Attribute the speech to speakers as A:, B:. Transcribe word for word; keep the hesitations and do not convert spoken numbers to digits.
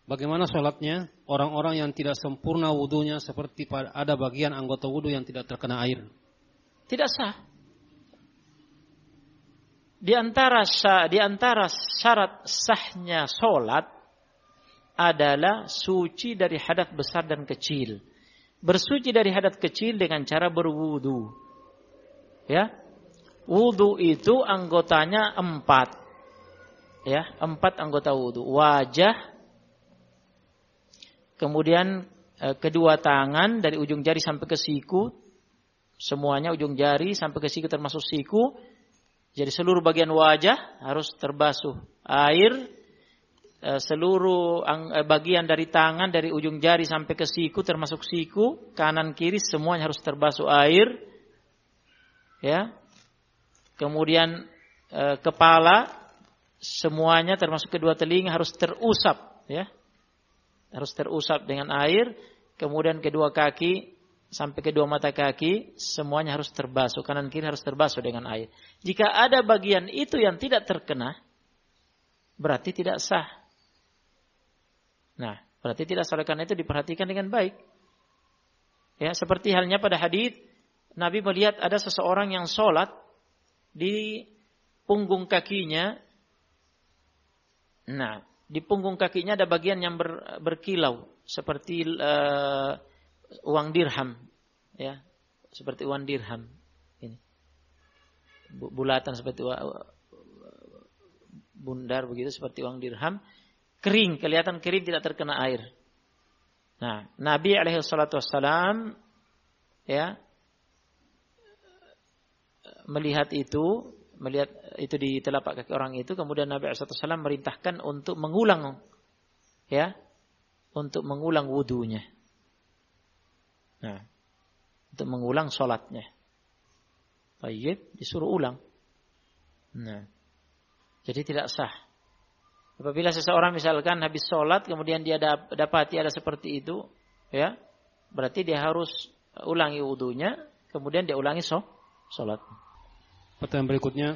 A: Bagaimana sholatnya orang-orang yang tidak sempurna wudunya seperti ada bagian anggota wudu yang tidak terkena air?
B: Tidak sah. Di antara di antara syarat sahnya sholat adalah suci dari hadas besar dan kecil. Bersuci dari hadas kecil dengan cara berwudu. Ya, wudu itu anggotanya empat. Ya, empat anggota wudu. Wajah. Kemudian kedua tangan dari ujung jari sampai ke siku, semuanya ujung jari sampai ke siku termasuk siku. Jadi seluruh bagian wajah harus terbasuh air. Seluruh bagian dari tangan dari ujung jari sampai ke siku termasuk siku, kanan kiri semuanya harus terbasuh air. Ya. Kemudian kepala semuanya termasuk kedua telinga harus terusap, ya. Harus terusap dengan air, kemudian kedua kaki sampai kedua mata kaki semuanya harus terbasuh, kanan kiri harus terbasuh dengan air. Jika ada bagian itu yang tidak terkena, berarti tidak sah. Nah, berarti tidak sah, karena itu diperhatikan dengan baik. Ya, seperti halnya pada hadis Nabi melihat ada seseorang yang sholat di punggung kakinya. Nah, di punggung kakinya ada bagian yang ber, berkilau seperti uh, uang dirham, ya, seperti uang dirham ini, bulatan seperti bundar begitu seperti uang dirham, kering, kelihatan kering, tidak terkena air. Nah, Nabi alaihi salatu wassalam ya melihat itu. Melihat itu di telapak kaki orang itu, kemudian Nabi shallallahu alaihi wasallam merintahkan untuk mengulang, ya, untuk mengulang wudunya. Nah, untuk mengulang sholatnya. Baik, disuruh ulang. Nah, jadi tidak sah. Apabila seseorang misalkan habis sholat, kemudian dia dapati ada seperti itu, ya, berarti dia harus ulangi wudunya, kemudian dia ulangi sholat.
A: Pertanyaan berikutnya,